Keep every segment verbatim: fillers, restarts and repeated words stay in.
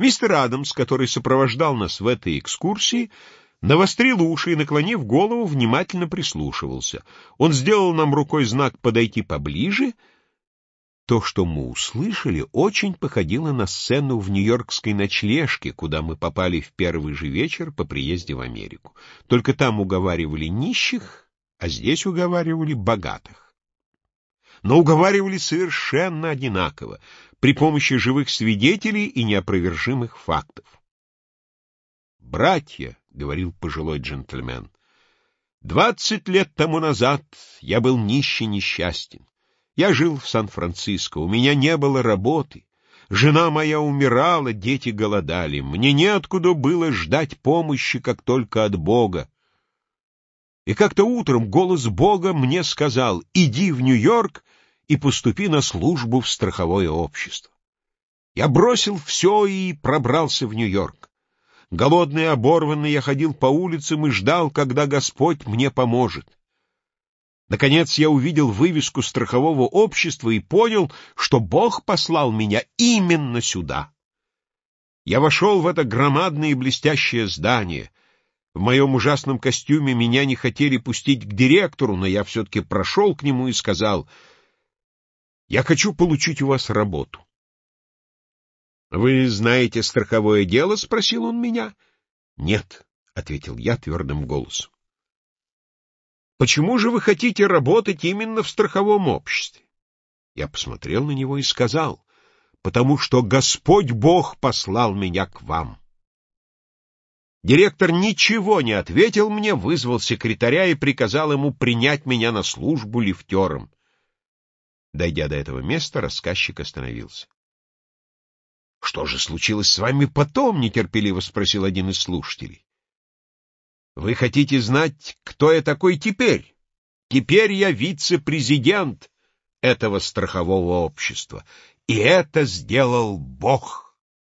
Мистер Адамс, который сопровождал нас в этой экскурсии, навострил уши и, наклонив голову, внимательно прислушивался. Он сделал нам рукой знак подойти поближе. То, что мы услышали, очень походило на сцену в нью-йоркской ночлежке, куда мы попали в первый же вечер по приезде в Америку. Только там уговаривали нищих, а здесь уговаривали богатых. Но уговаривали совершенно одинаково, при помощи живых свидетелей и неопровержимых фактов. «Братья», — говорил пожилой джентльмен, — «двадцать лет тому назад я был нищий несчастен. Я жил в Сан-Франциско, у меня не было работы. Жена моя умирала, дети голодали. Мне неоткуда было ждать помощи, как только от Бога. И как-то утром голос Бога мне сказал: иди в Нью-Йорк и поступи на службу в страховое общество. Я бросил все и пробрался в Нью-Йорк. Голодный и оборванный я ходил по улицам и ждал, когда Господь мне поможет. Наконец я увидел вывеску страхового общества и понял, что Бог послал меня именно сюда. Я вошел в это громадное и блестящее здание. В моем ужасном костюме меня не хотели пустить к директору, но я все-таки прошел к нему и сказал: «Я хочу получить у вас работу». «Вы знаете страховое дело?» — спросил он меня. «Нет», — ответил я твердым голосом. «Почему же вы хотите работать именно в страховом обществе?» Я посмотрел на него и сказал: «Потому что Господь Бог послал меня к вам». Директор ничего не ответил мне, вызвал секретаря и приказал ему принять меня на службу лифтером. Дойдя до этого места, рассказчик остановился. «Что же случилось с вами потом?» — нетерпеливо спросил один из слушателей. «Вы хотите знать, кто я такой теперь? Теперь я вице-президент этого страхового общества, и это сделал Бог».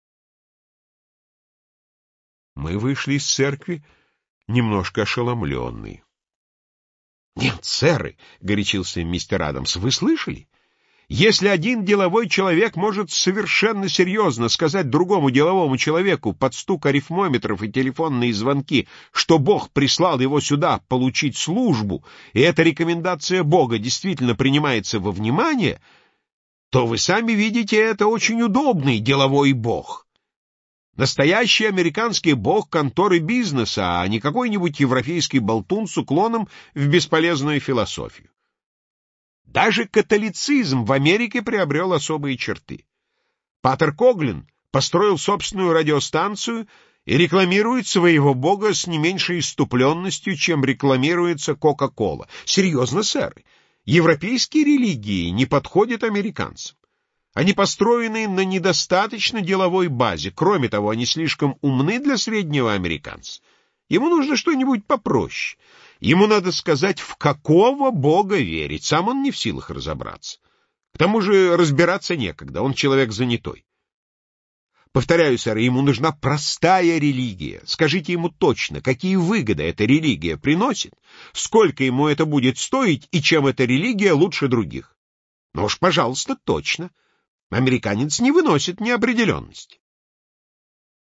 Мы вышли из церкви немножко ошеломленные. «Нет, сэры», — горячился мистер Адамс, — «вы слышали? Если один деловой человек может совершенно серьезно сказать другому деловому человеку под стук арифмометров и телефонные звонки, что Бог прислал его сюда получить службу, и эта рекомендация Бога действительно принимается во внимание, то вы сами видите, это очень удобный деловой Бог. Настоящий американский бог конторы бизнеса, а не какой-нибудь европейский болтун с уклоном в бесполезную философию. Даже католицизм в Америке приобрел особые черты. Патер Коглин построил собственную радиостанцию и рекламирует своего бога с не меньшей исступленностью, чем рекламируется Кока-Кола. Серьезно, сэр, европейские религии не подходят американцам. Они построены на недостаточно деловой базе. Кроме того, они слишком умны для среднего американца. Ему нужно что-нибудь попроще. Ему надо сказать, в какого бога верить. Сам он не в силах разобраться. К тому же разбираться некогда, он человек занятой. Повторяю, сэр, ему нужна простая религия. Скажите ему точно, какие выгоды эта религия приносит, сколько ему это будет стоить и чем эта религия лучше других. Ну уж, пожалуйста, точно. Американец не выносит неопределенности.